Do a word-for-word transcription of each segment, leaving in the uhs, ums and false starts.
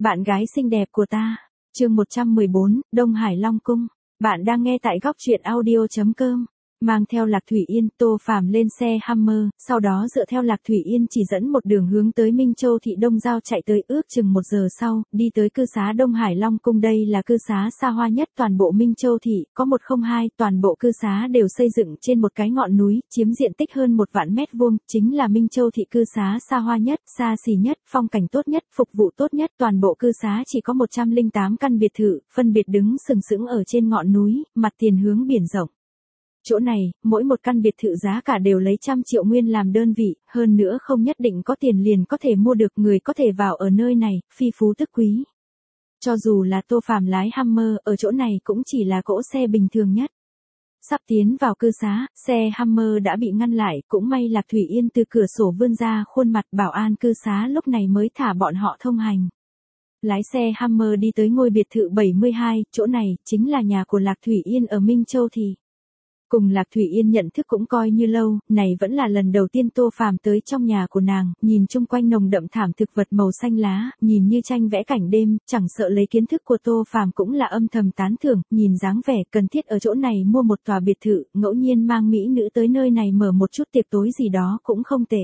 Bạn gái xinh đẹp của ta. Chương một trăm mười bốn, Đông Hải Long Cung. Bạn đang nghe tại góc truyện audio chấm com. Mang theo Lạc Thủy Yên, Tô Phàm lên xe Hummer, sau đó dựa theo Lạc Thủy Yên chỉ dẫn một đường hướng tới Minh Châu thị Đông Giao chạy tới, ước chừng một giờ sau, đi tới cư xá Đông Hải Long Cung. Đây là cư xá xa hoa nhất toàn bộ Minh Châu thị, có một không hai, toàn bộ cư xá đều xây dựng trên một cái ngọn núi, chiếm diện tích hơn một vạn mét vuông, chính là Minh Châu thị cư xá xa hoa nhất, xa xỉ nhất, phong cảnh tốt nhất, phục vụ tốt nhất. Toàn bộ cư xá chỉ có một trăm lẻ tám căn biệt thự, phân biệt đứng sừng sững ở trên ngọn núi, mặt tiền hướng biển rộng. Chỗ này, mỗi một căn biệt thự giá cả đều lấy trăm triệu nguyên làm đơn vị, hơn nữa không nhất định có tiền liền có thể mua được, người có thể vào ở nơi này, phi phú tức quý. Cho dù là Tô Phàm lái Hummer, ở chỗ này cũng chỉ là cỗ xe bình thường nhất. Sắp tiến vào cư xá, xe Hummer đã bị ngăn lại, cũng may Lạc Thủy Yên từ cửa sổ vươn ra khuôn mặt, bảo an cư xá lúc này mới thả bọn họ thông hành. Lái xe Hummer đi tới ngôi biệt thự bảy mươi hai, chỗ này chính là nhà của Lạc Thủy Yên ở Minh Châu thị. Cùng Lạc Thủy Yên nhận thức cũng coi như lâu, này vẫn là lần đầu tiên Tô Phàm tới trong nhà của nàng, nhìn chung quanh nồng đậm thảm thực vật màu xanh lá, nhìn như tranh vẽ cảnh đêm, chẳng sợ lấy kiến thức của Tô Phàm cũng là âm thầm tán thưởng, nhìn dáng vẻ cần thiết ở chỗ này mua một tòa biệt thự, ngẫu nhiên mang mỹ nữ tới nơi này mở một chút tiệc tối gì đó cũng không tệ.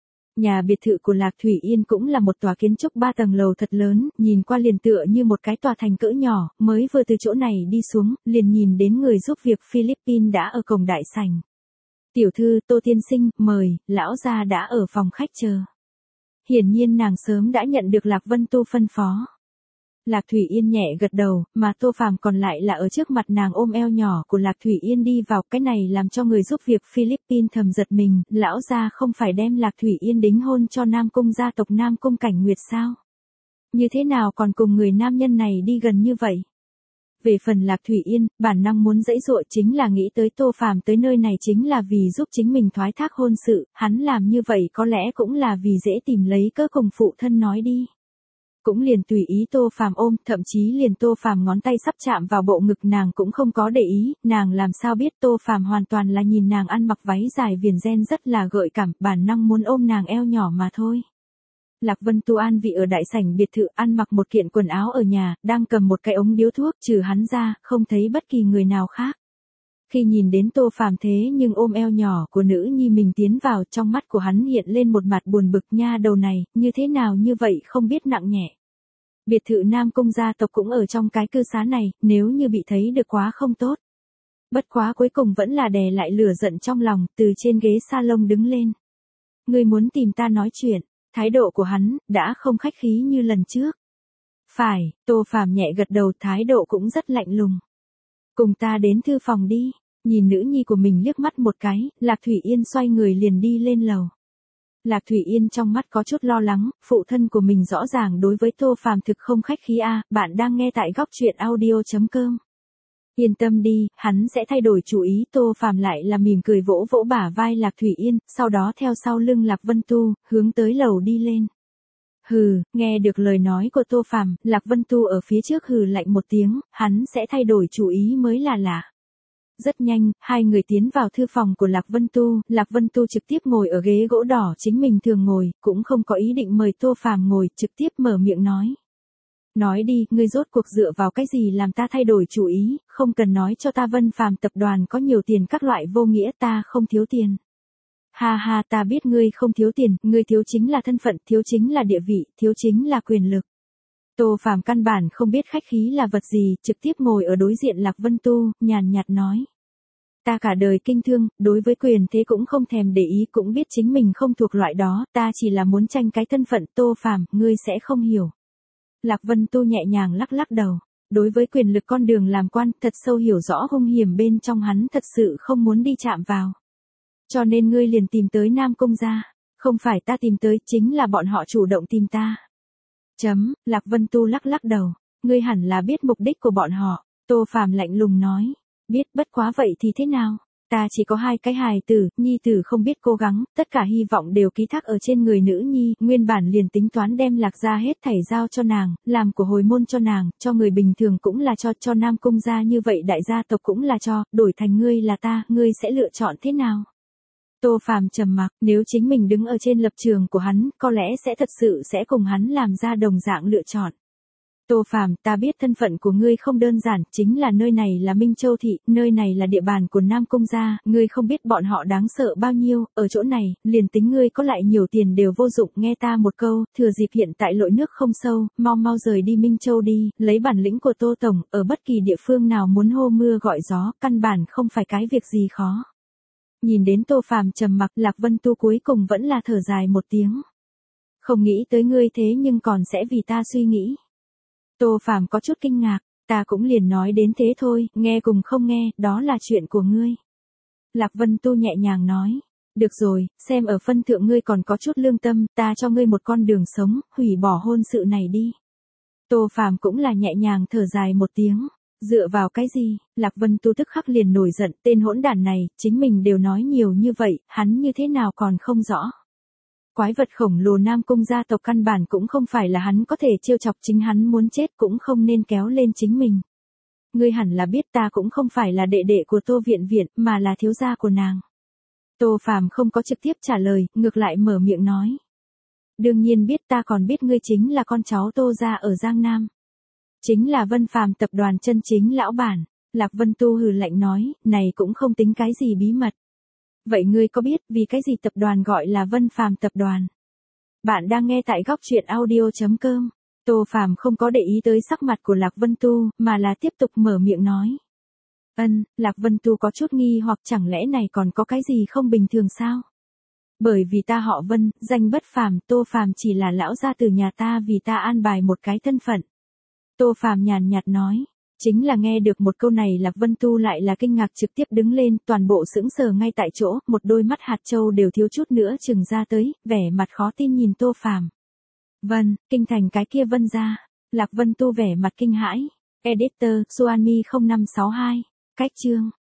Nhà biệt thự của Lạc Thủy Yên cũng là một tòa kiến trúc ba tầng lầu thật lớn, nhìn qua liền tựa như một cái tòa thành cỡ nhỏ, mới vừa từ chỗ này đi xuống, liền nhìn đến người giúp việc Philippines đã ở cổng đại sảnh. Tiểu thư, Tô tiên sinh, mời, lão gia đã ở phòng khách chờ. Hiển nhiên nàng sớm đã nhận được Lạc Vân Tu phân phó. Lạc Thủy Yên nhẹ gật đầu, mà Tô Phàm còn lại là ở trước mặt nàng ôm eo nhỏ của Lạc Thủy Yên đi vào, cái này làm cho người giúp việc Philippines thầm giật mình, lão gia không phải đem Lạc Thủy Yên đính hôn cho Nam Cung gia tộc Nam Cung Cảnh Nguyệt sao? Như thế nào còn cùng người nam nhân này đi gần như vậy? Về phần Lạc Thủy Yên, bản năng muốn giãy giụa chính là nghĩ tới Tô Phàm tới nơi này chính là vì giúp chính mình thoái thác hôn sự, hắn làm như vậy có lẽ cũng là vì dễ tìm lấy cớ cùng phụ thân nói đi. Cũng liền tùy ý Tô Phàm ôm, thậm chí liền Tô Phàm ngón tay sắp chạm vào bộ ngực nàng cũng không có để ý, nàng làm sao biết Tô Phàm hoàn toàn là nhìn nàng ăn mặc váy dài viền ren rất là gợi cảm, bản năng muốn ôm nàng eo nhỏ mà thôi. Lạc Vân Tu an vị ở đại sảnh biệt thự, ăn mặc một kiện quần áo ở nhà, đang cầm một cái ống điếu thuốc, trừ hắn ra, không thấy bất kỳ người nào khác. Khi nhìn đến Tô Phàm thế nhưng ôm eo nhỏ của nữ nhi mình tiến vào, trong mắt của hắn hiện lên một mặt buồn bực, nha đầu này, như thế nào như vậy không biết nặng nhẹ. Biệt thự Nam Cung gia tộc cũng ở trong cái cư xá này, nếu như bị thấy được quá không tốt. Bất quá cuối cùng vẫn là đè lại lửa giận trong lòng, từ trên ghế salon đứng lên. Ngươi muốn tìm ta nói chuyện, thái độ của hắn, đã không khách khí như lần trước. Phải, Tô Phàm nhẹ gật đầu, thái độ cũng rất lạnh lùng. Cùng ta đến thư phòng đi, nhìn nữ nhi của mình liếc mắt một cái, Lạc Thủy Yên xoay người liền đi lên lầu. Lạc Thủy Yên trong mắt có chút lo lắng, phụ thân của mình rõ ràng đối với Tô Phàm thực không khách khí a, bạn đang nghe tại góc truyện audio chấm com. Yên tâm đi, hắn sẽ thay đổi chủ ý. Tô Phàm lại là mỉm cười vỗ vỗ bả vai Lạc Thủy Yên, sau đó theo sau lưng Lạc Vân Tu, hướng tới lầu đi lên. Hừ, nghe được lời nói của Tô Phàm, Lạc Vân Tu ở phía trước hừ lạnh một tiếng, hắn sẽ thay đổi chủ ý mới là lạ. Rất nhanh, hai người tiến vào thư phòng của Lạc Vân Tu, Lạc Vân Tu trực tiếp ngồi ở ghế gỗ đỏ chính mình thường ngồi, cũng không có ý định mời Tô Phàm ngồi, trực tiếp mở miệng nói. Nói đi, ngươi rốt cuộc dựa vào cái gì làm ta thay đổi chủ ý, không cần nói cho ta Vân Phàm tập đoàn có nhiều tiền các loại vô nghĩa, ta không thiếu tiền. Ha ha, ta biết ngươi không thiếu tiền, ngươi thiếu chính là thân phận, thiếu chính là địa vị, thiếu chính là quyền lực. Tô Phàm căn bản không biết khách khí là vật gì, trực tiếp ngồi ở đối diện Lạc Vân Tu, nhàn nhạt nói. Ta cả đời kinh thương, đối với quyền thế cũng không thèm để ý, cũng biết chính mình không thuộc loại đó, ta chỉ là muốn tranh cái thân phận. Tô Phàm, ngươi sẽ không hiểu. Lạc Vân Tu nhẹ nhàng lắc lắc đầu, đối với quyền lực con đường làm quan, thật sâu hiểu rõ hung hiểm bên trong, hắn thật sự không muốn đi chạm vào. Cho nên ngươi liền tìm tới Nam Cung gia, không phải ta tìm tới, chính là bọn họ chủ động tìm ta. Chấm, Lạc Vân Tu lắc lắc đầu, ngươi hẳn là biết mục đích của bọn họ. Tô Phàm lạnh lùng nói, biết, bất quá vậy thì thế nào? Ta chỉ có hai cái hài tử, nhi tử không biết cố gắng, tất cả hy vọng đều ký thác ở trên người nữ nhi, nguyên bản liền tính toán đem Lạc gia hết thảy giao cho nàng, làm của hồi môn cho nàng, cho người bình thường cũng là cho, cho Nam Cung gia như vậy đại gia tộc cũng là cho, đổi thành ngươi là ta, ngươi sẽ lựa chọn thế nào? Tô Phàm trầm mặc, nếu chính mình đứng ở trên lập trường của hắn, có lẽ sẽ thật sự sẽ cùng hắn làm ra đồng dạng lựa chọn. Tô Phàm, ta biết thân phận của ngươi không đơn giản, chính là nơi này là Minh Châu Thị, nơi này là địa bàn của Nam Cung gia, ngươi không biết bọn họ đáng sợ bao nhiêu, ở chỗ này, liền tính ngươi có lại nhiều tiền đều vô dụng, nghe ta một câu, thừa dịp hiện tại lội nước không sâu, mau mau rời đi Minh Châu đi, lấy bản lĩnh của Tô Tổng, ở bất kỳ địa phương nào muốn hô mưa gọi gió, căn bản không phải cái việc gì khó. Nhìn đến Tô Phàm trầm mặc, Lạc Vân Tu cuối cùng vẫn là thở dài một tiếng. Không nghĩ tới ngươi thế nhưng còn sẽ vì ta suy nghĩ. Tô Phàm có chút kinh ngạc, ta cũng liền nói đến thế thôi, nghe cùng không nghe, đó là chuyện của ngươi. Lạc Vân Tu nhẹ nhàng nói, được rồi, xem ở phân thượng ngươi còn có chút lương tâm, ta cho ngươi một con đường sống, hủy bỏ hôn sự này đi. Tô Phàm cũng là nhẹ nhàng thở dài một tiếng, dựa vào cái gì, Lạc Vân Tu tức khắc liền nổi giận, tên hỗn đản này, chính mình đều nói nhiều như vậy, hắn như thế nào còn không rõ. Quái vật khổng lồ Nam Cung gia tộc căn bản cũng không phải là hắn có thể trêu chọc, chính hắn muốn chết cũng không nên kéo lên chính mình. Ngươi hẳn là biết ta cũng không phải là đệ đệ của Tô Viện Viện, mà là thiếu gia của nàng. Tô Phàm không có trực tiếp trả lời, ngược lại mở miệng nói. Đương nhiên biết, ta còn biết ngươi chính là con cháu Tô gia ở Giang Nam. Chính là Vân Phàm tập đoàn chân chính lão bản. Lạc Vân Tu hừ lạnh nói, này cũng không tính cái gì bí mật. Vậy ngươi có biết vì cái gì tập đoàn gọi là Vân Phàm tập đoàn? Bạn đang nghe tại góc truyện audio chấm com. Tô Phàm không có để ý tới sắc mặt của Lạc Vân Tu, mà là tiếp tục mở miệng nói. Ân, Lạc Vân Tu có chút nghi hoặc chẳng lẽ này còn có cái gì không bình thường sao? Bởi vì ta họ Vân, danh bất phàm, Tô Phàm chỉ là lão gia từ nhà ta vì ta an bài một cái thân phận. Tô Phàm nhàn nhạt nói. Chính là nghe được một câu này Lạc Vân Tu lại là kinh ngạc trực tiếp đứng lên, toàn bộ sững sờ ngay tại chỗ, một đôi mắt hạt châu đều thiếu chút nữa chừng ra tới, vẻ mặt khó tin nhìn Tô Phàm. Vân, kinh thành cái kia Vân gia. Lạc Vân Tu vẻ mặt kinh hãi. Editor, Suami không năm sáu hai. Cách chương.